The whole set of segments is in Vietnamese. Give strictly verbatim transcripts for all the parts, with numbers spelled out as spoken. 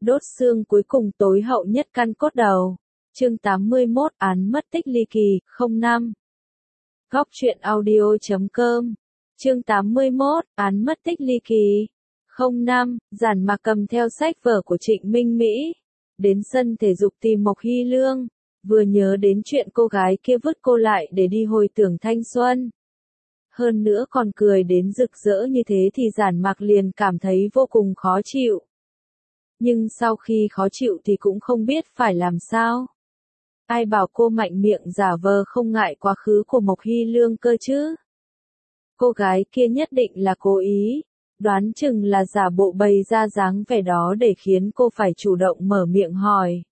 Đốt xương cuối cùng tối hậu nhất căn cốt đầu. Chương tám mươi mốt Án mất tích ly kỳ, không năm. Góc truyện audio chấm com. Chương tám mươi mốt Án mất tích ly kỳ, không năm. Giản Mạc cầm theo sách vở của Trịnh Minh Mỹ, đến sân thể dục tìm Mộc Hy Lương, vừa nhớ đến chuyện cô gái kia vứt cô lại để đi hồi tưởng thanh xuân. Hơn nữa còn cười đến rực rỡ như thế thì Giản Mạc liền cảm thấy vô cùng khó chịu. Nhưng sau khi khó chịu thì cũng không biết phải làm sao. Ai bảo cô mạnh miệng giả vờ không ngại quá khứ của Mộc Hy Lương cơ chứ? Cô gái kia nhất định là cố ý, đoán chừng là giả bộ bày ra dáng vẻ đó để khiến cô phải chủ động mở miệng hỏi.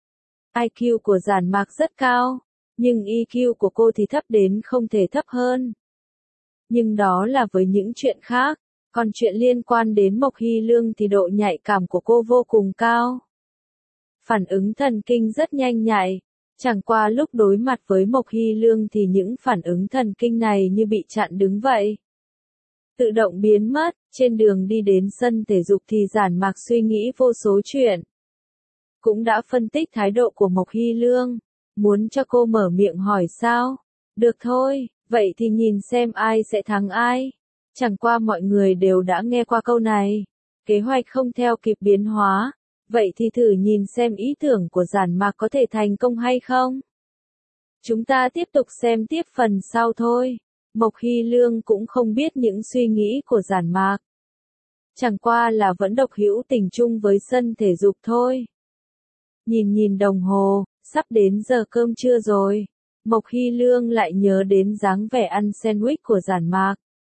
i kiu của Giản Mạc rất cao, nhưng e kiu của cô thì thấp đến không thể thấp hơn. Nhưng đó là với những chuyện khác, còn chuyện liên quan đến Mộc Hy Lương thì độ nhạy cảm của cô vô cùng cao. Phản ứng thần kinh rất nhanh nhạy, chẳng qua lúc đối mặt với Mộc Hy Lương thì những phản ứng thần kinh này như bị chặn đứng vậy. Tự động biến mất, trên đường đi đến sân thể dục thì Giản Mạc suy nghĩ vô số chuyện. Cũng đã phân tích thái độ của Mộc Hy Lương, muốn cho cô mở miệng hỏi sao? Được thôi, vậy thì nhìn xem ai sẽ thắng ai. Chẳng qua mọi người đều đã nghe qua câu này, kế hoạch không theo kịp biến hóa, vậy thì thử nhìn xem ý tưởng của Giản Mạc có thể thành công hay không. Chúng ta tiếp tục xem tiếp phần sau thôi. Mộc Hy Lương cũng không biết những suy nghĩ của Giản Mạc. Chẳng qua là vẫn độc hữu tình chung với sân thể dục thôi. Nhìn nhìn đồng hồ, sắp đến giờ cơm trưa rồi. Mộc Hy Lương lại nhớ đến dáng vẻ ăn sandwich của Giản Mạc.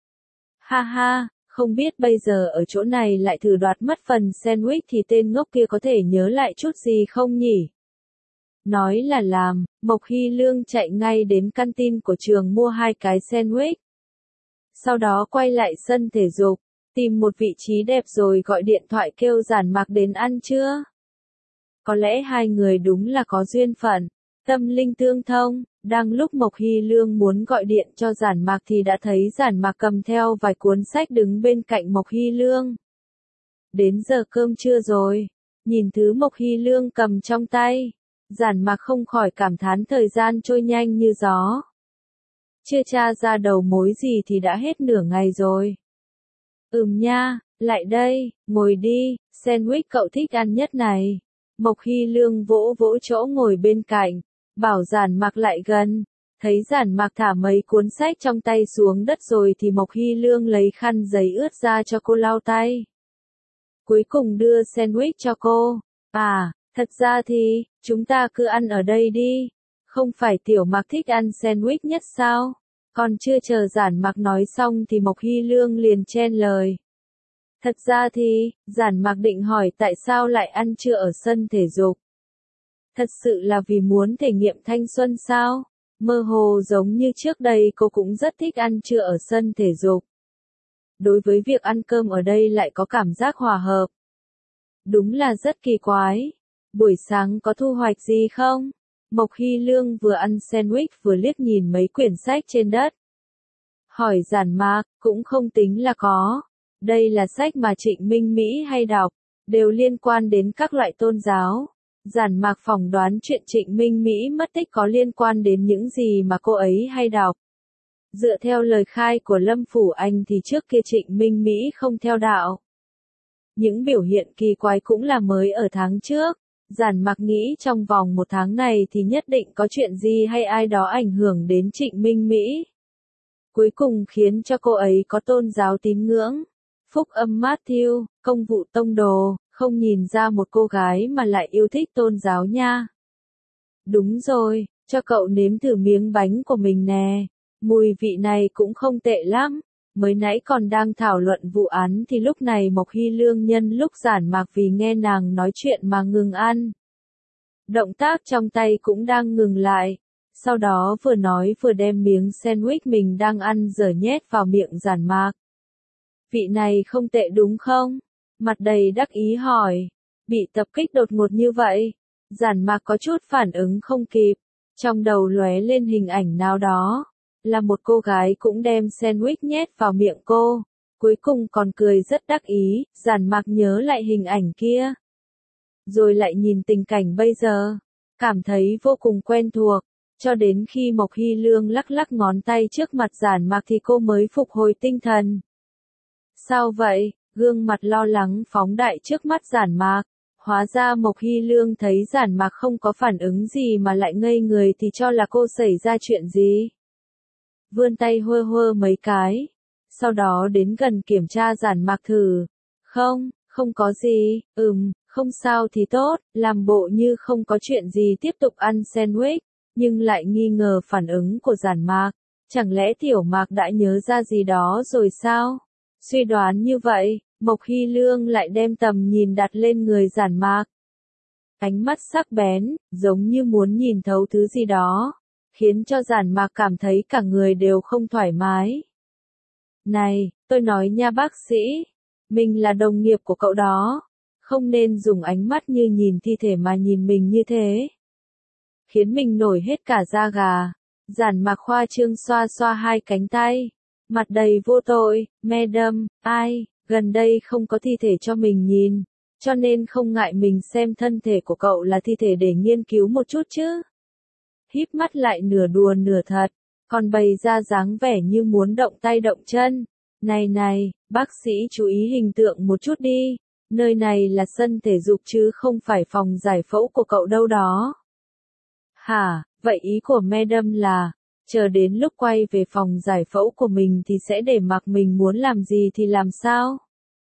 Ha ha, không biết bây giờ ở chỗ này lại thử đoạt mất phần sandwich thì tên ngốc kia có thể nhớ lại chút gì không nhỉ? Nói là làm, Mộc Hy Lương chạy ngay đến canteen của trường mua hai cái sandwich. Sau đó quay lại sân thể dục, tìm một vị trí đẹp rồi gọi điện thoại kêu Giản Mạc đến ăn trưa. Có lẽ hai người đúng là có duyên phận, tâm linh tương thông. Đang lúc Mộc Hy Lương muốn gọi điện cho Giản Mạc thì đã thấy Giản Mạc cầm theo vài cuốn sách đứng bên cạnh Mộc Hy Lương. Đến giờ cơm trưa rồi, nhìn thứ Mộc Hy Lương cầm trong tay, Giản Mạc không khỏi cảm thán thời gian trôi nhanh như gió. Chưa tra ra đầu mối gì thì đã hết nửa ngày rồi. Ừm nha, lại đây, ngồi đi, sandwich cậu thích ăn nhất này. Mộc Hy Lương vỗ vỗ chỗ ngồi bên cạnh, bảo Giản Mạc lại gần. Thấy Giản Mạc thả mấy cuốn sách trong tay xuống đất rồi thì Mộc Hy Lương lấy khăn giấy ướt ra cho cô lau tay. Cuối cùng đưa sandwich cho cô. À, thật ra thì, chúng ta cứ ăn ở đây đi. Không phải Tiểu Mạc thích ăn sandwich nhất sao? Còn chưa chờ Giản Mạc nói xong thì Mộc Hy Lương liền chen lời. Thật ra thì, Giản Mạc định hỏi tại sao lại ăn trưa ở sân thể dục. Thật sự là vì muốn thể nghiệm thanh xuân sao? Mơ hồ giống như trước đây cô cũng rất thích ăn trưa ở sân thể dục. Đối với việc ăn cơm ở đây lại có cảm giác hòa hợp. Đúng là rất kỳ quái. Buổi sáng có thu hoạch gì không? Mộc Hy Lương vừa ăn sandwich vừa liếc nhìn mấy quyển sách trên đất. Hỏi Giản Mạc, cũng không tính là có. Đây là sách mà Trịnh Minh Mỹ hay đọc, đều liên quan đến các loại tôn giáo. Giản Mạc phỏng đoán chuyện Trịnh Minh Mỹ mất tích có liên quan đến những gì mà cô ấy hay đọc. Dựa theo lời khai của Lâm Phủ Anh thì trước kia Trịnh Minh Mỹ không theo đạo. Những biểu hiện kỳ quái cũng là mới ở tháng trước. Giản Mạc nghĩ trong vòng một tháng này thì nhất định có chuyện gì hay ai đó ảnh hưởng đến Trịnh Minh Mỹ. Cuối cùng khiến cho cô ấy có tôn giáo tín ngưỡng. Phúc âm Matthew, công vụ tông đồ, không nhìn ra một cô gái mà lại yêu thích tôn giáo nha. Đúng rồi, cho cậu nếm thử miếng bánh của mình nè. Mùi vị này cũng không tệ lắm. Mới nãy còn đang thảo luận vụ án thì lúc này Mộc Hy Lương nhân lúc Giản Mạc vì nghe nàng nói chuyện mà ngừng ăn. Động tác trong tay cũng đang ngừng lại. Sau đó vừa nói vừa đem miếng sandwich mình đang ăn dở nhét vào miệng Giản Mạc. Vị này không tệ đúng không? Mặt đầy đắc ý hỏi. Bị tập kích đột ngột như vậy. Giản Mạc có chút phản ứng không kịp. Trong đầu lóe lên hình ảnh nào đó. Là một cô gái cũng đem sandwich nhét vào miệng cô. Cuối cùng còn cười rất đắc ý. Giản Mạc nhớ lại hình ảnh kia. rồi lại nhìn tình cảnh bây giờ, cảm thấy vô cùng quen thuộc, cho đến khi Mộc Hy Lương lắc lắc ngón tay trước mặt Giản Mạc thì cô mới phục hồi tinh thần. Sao vậy? Gương mặt lo lắng phóng đại trước mắt Giản Mạc. Hóa ra Mộc Hy Lương thấy Giản Mạc không có phản ứng gì mà lại ngây người thì cho là cô xảy ra chuyện gì. Vươn tay hơ hơ mấy cái, sau đó đến gần kiểm tra Giản Mạc thử. Không, không có gì, ừm, không sao thì tốt, làm bộ như không có chuyện gì tiếp tục ăn sandwich, nhưng lại nghi ngờ phản ứng của Giản Mạc. Chẳng lẽ Tiểu Mạc đã nhớ ra gì đó rồi sao? Suy đoán như vậy, Mộc Hy Lương lại đem tầm nhìn đặt lên người Giản Mạc. Ánh mắt sắc bén, giống như muốn nhìn thấu thứ gì đó, khiến cho Giản Mạc cảm thấy cả người đều không thoải mái. Này, tôi nói nha bác sĩ, mình là đồng nghiệp của cậu đó, không nên dùng ánh mắt như nhìn thi thể mà nhìn mình như thế. Khiến mình nổi hết cả da gà. Giản Mạc khoa trương xoa xoa hai cánh tay, mặt đầy vô tội. Madam, ai, gần đây không có thi thể cho mình nhìn, cho nên không ngại mình xem thân thể của cậu là thi thể để nghiên cứu một chút chứ. Híp mắt lại nửa đùa nửa thật, còn bày ra dáng vẻ như muốn động tay động chân. Này này, bác sĩ chú ý hình tượng một chút đi, nơi này là sân thể dục chứ không phải phòng giải phẫu của cậu đâu đó. Hả, vậy ý của Madam là, chờ đến lúc quay về phòng giải phẫu của mình thì sẽ để mặc mình muốn làm gì thì làm sao?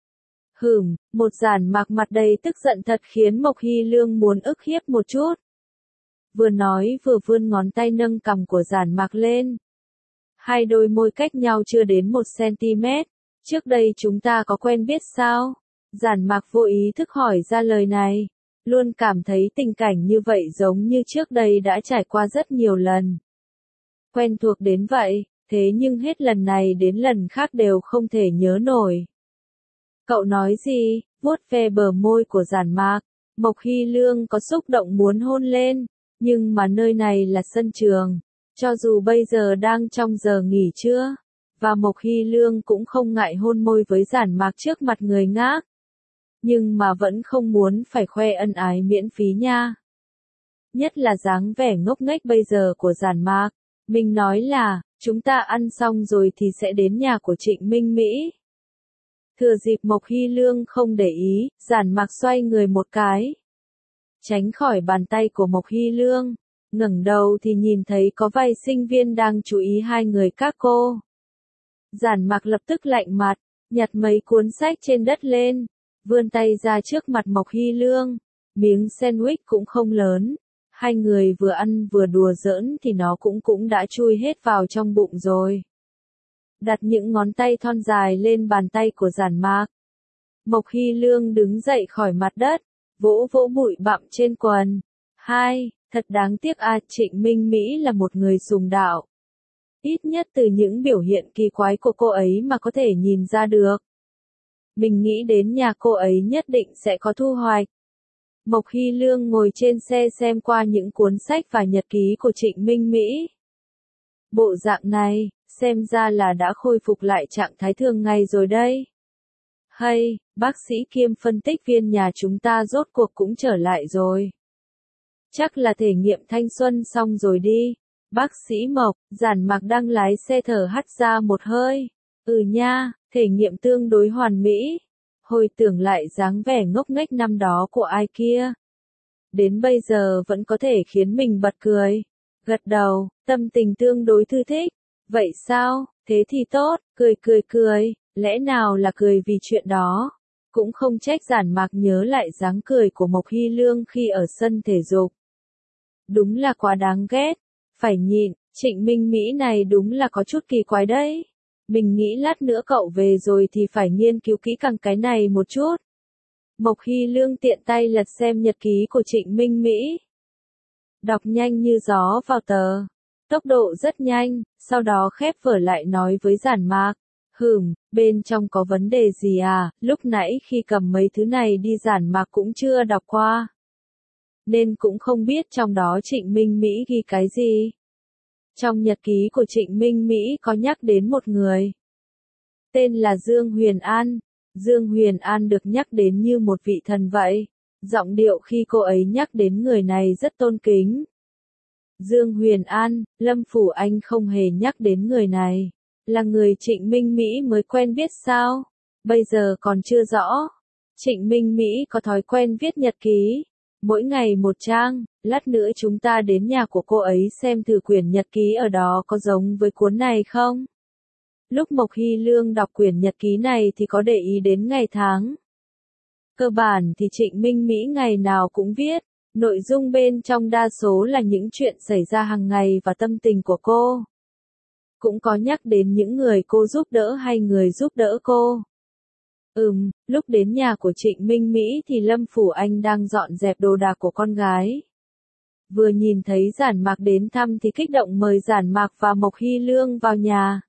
Hửm, một Giản Mạc mặt đầy tức giận thật khiến Mộc Hy Lương muốn ức hiếp một chút. Vừa nói vừa vươn ngón tay nâng cằm của Giản Mạc lên. Hai đôi môi cách nhau chưa đến một centimet, trước đây chúng ta có quen biết sao? Giản Mạc vô ý thức hỏi ra lời này, luôn cảm thấy tình cảnh như vậy giống như trước đây đã trải qua rất nhiều lần. Quen thuộc đến vậy, thế nhưng hết lần này đến lần khác đều không thể nhớ nổi. Cậu nói gì? Vuốt ve bờ môi của Giản Mạc, Mộc Hy Lương có xúc động muốn hôn lên, nhưng mà nơi này là sân trường, cho dù bây giờ đang trong giờ nghỉ trưa, và Mộc Hy Lương cũng không ngại hôn môi với Giản Mạc trước mặt người khác. Nhưng mà vẫn không muốn phải khoe ân ái miễn phí nha. Nhất là dáng vẻ ngốc nghếch bây giờ của Giản Mạc. Mình nói là, chúng ta ăn xong rồi thì sẽ đến nhà của Trịnh Minh Mỹ. Thừa dịp Mộc Hy Lương không để ý, Giản Mạc xoay người một cái, tránh khỏi bàn tay của Mộc Hy Lương, ngẩng đầu thì nhìn thấy có vài sinh viên đang chú ý hai người các cô. Giản Mạc lập tức lạnh mặt, nhặt mấy cuốn sách trên đất lên, vươn tay ra trước mặt Mộc Hy Lương, miếng sandwich cũng không lớn. Hai người vừa ăn vừa đùa giỡn thì nó cũng cũng đã chui hết vào trong bụng rồi. Đặt những ngón tay thon dài lên bàn tay của Giản Mạc. Mộc Hy Lương đứng dậy khỏi mặt đất, vỗ vỗ bụi bặm trên quần. Hai, thật đáng tiếc à, Trịnh Minh Mỹ là một người sùng đạo. Ít nhất từ những biểu hiện kỳ quái của cô ấy mà có thể nhìn ra được. Mình nghĩ đến nhà cô ấy nhất định sẽ có thu hoạch. Mộc Hy Lương ngồi trên xe xem qua những cuốn sách và nhật ký của Trịnh Minh Mỹ. Bộ dạng này, xem ra là đã khôi phục lại trạng thái thường ngày rồi đây. Hay, bác sĩ kiêm phân tích viên nhà chúng ta rốt cuộc cũng trở lại rồi. Chắc là thể nghiệm thanh xuân xong rồi đi. Bác sĩ Mộc, Giản Mạc đang lái xe thở hắt ra một hơi. Ừ nha, thể nghiệm tương đối hoàn mỹ. Hồi tưởng lại dáng vẻ ngốc nghếch năm đó của ai kia. Đến bây giờ vẫn có thể khiến mình bật cười. Gật đầu, tâm tình tương đối thư thích. Vậy sao, thế thì tốt, cười cười cười, lẽ nào là cười vì chuyện đó. Cũng không trách Giản Mạc nhớ lại dáng cười của Mộc Hy Lương khi ở sân thể dục. Đúng là quá đáng ghét, phải nhịn, Trịnh Minh Mỹ này đúng là có chút kỳ quái đấy. Mình nghĩ lát nữa cậu về rồi thì phải nghiên cứu kỹ càng cái này một chút. Mộc Hy Lương tiện tay lật xem nhật ký của Trịnh Minh Mỹ. Đọc nhanh như gió vào tờ. Tốc độ rất nhanh, sau đó khép vở lại nói với Giản Mạc. Hừm, bên trong có vấn đề gì à, lúc nãy khi cầm mấy thứ này đi Giản Mạc cũng chưa đọc qua. Nên cũng không biết trong đó Trịnh Minh Mỹ ghi cái gì. Trong nhật ký của Trịnh Minh Mỹ có nhắc đến một người. Tên là Dương Huyền An. Dương Huyền An được nhắc đến như một vị thần vậy. Giọng điệu khi cô ấy nhắc đến người này rất tôn kính. Dương Huyền An, Lâm Phủ Anh không hề nhắc đến người này. Là người Trịnh Minh Mỹ mới quen biết sao? Bây giờ còn chưa rõ. Trịnh Minh Mỹ có thói quen viết nhật ký. Mỗi ngày một trang, lát nữa chúng ta đến nhà của cô ấy xem thử quyển nhật ký ở đó có giống với cuốn này không? Lúc Mộc Hy Lương đọc quyển nhật ký này thì có để ý đến ngày tháng. Cơ bản thì Trịnh Minh Mỹ ngày nào cũng viết, nội dung bên trong đa số là những chuyện xảy ra hàng ngày và tâm tình của cô. Cũng có nhắc đến những người cô giúp đỡ hay người giúp đỡ cô. Ừm, lúc đến nhà của Trịnh Minh Mỹ thì Lâm Phủ Anh đang dọn dẹp đồ đạc của con gái. Vừa nhìn thấy Giản Mạc đến thăm thì kích động mời Giản Mạc và Mộc Hy Lương vào nhà.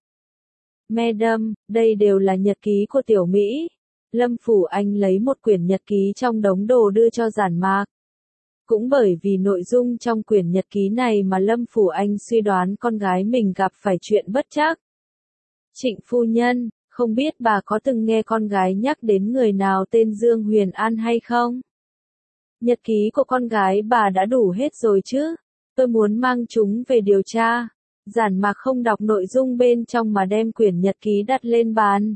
Madam, đây đều là nhật ký của Tiểu Mỹ. Lâm Phủ Anh lấy một quyển nhật ký trong đống đồ đưa cho Giản Mạc. Cũng bởi vì nội dung trong quyển nhật ký này mà Lâm Phủ Anh suy đoán con gái mình gặp phải chuyện bất trắc. Trịnh phu nhân, không biết bà có từng nghe con gái nhắc đến người nào tên Dương Huyền An hay không? Nhật ký của con gái bà đã đủ hết rồi chứ? Tôi muốn mang chúng về điều tra. Giản Mạc không đọc nội dung bên trong mà đem quyển nhật ký đặt lên bàn.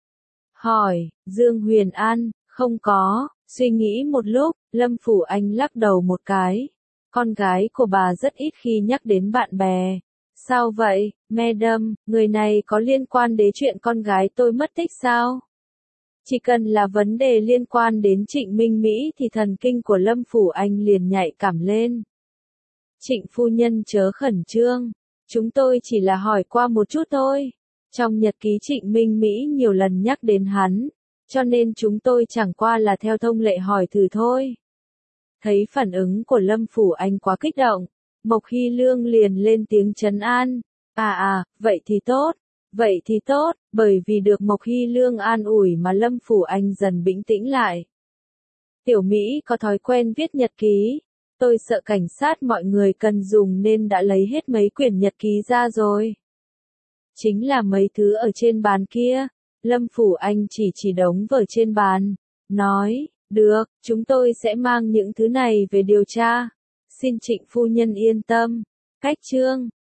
Hỏi, Dương Huyền An, không có. Suy nghĩ một lúc, Lâm Phủ Anh lắc đầu một cái. Con gái của bà rất ít khi nhắc đến bạn bè. Sao vậy, Madam, người này có liên quan đến chuyện con gái tôi mất tích sao? Chỉ cần là vấn đề liên quan đến Trịnh Minh Mỹ thì thần kinh của Lâm Phủ Anh liền nhạy cảm lên. Trịnh phu nhân chớ khẩn trương, chúng tôi chỉ là hỏi qua một chút thôi. Trong nhật ký Trịnh Minh Mỹ nhiều lần nhắc đến hắn, cho nên chúng tôi chẳng qua là theo thông lệ hỏi thử thôi. Thấy phản ứng của Lâm Phủ Anh quá kích động, Mộc Hy Lương liền lên tiếng trấn an. À à, vậy thì tốt, vậy thì tốt, bởi vì được Mộc Hy Lương an ủi mà Lâm Phủ Anh dần bình tĩnh lại. Tiểu Mỹ có thói quen viết nhật ký, tôi sợ cảnh sát mọi người cần dùng nên đã lấy hết mấy quyển nhật ký ra rồi. Chính là mấy thứ ở trên bàn kia. Lâm Phủ Anh chỉ chỉ đống vở trên bàn, nói, được, chúng tôi sẽ mang những thứ này về điều tra. Xin Trịnh phu nhân yên tâm. Cách chương